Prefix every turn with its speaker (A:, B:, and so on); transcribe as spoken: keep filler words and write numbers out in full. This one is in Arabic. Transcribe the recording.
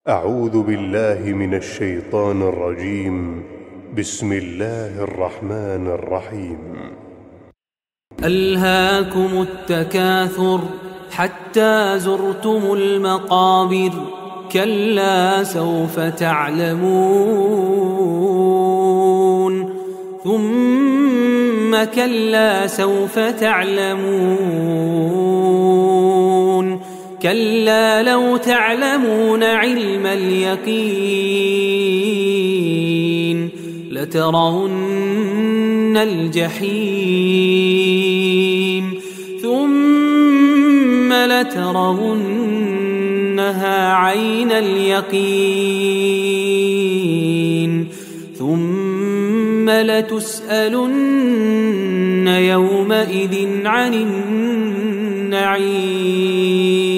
A: أعوذ بالله من الشيطان الرجيم. بسم الله الرحمن الرحيم.
B: ألهاكم التكاثر حتى زرتم المقابر كلا سوف تعلمون ثم كلا سوف تعلمون كلا لو تعلمون علم اليقين لترون الجحيم ثم لترونها عين اليقين ثم لتسألن يومئذ عن النعيم.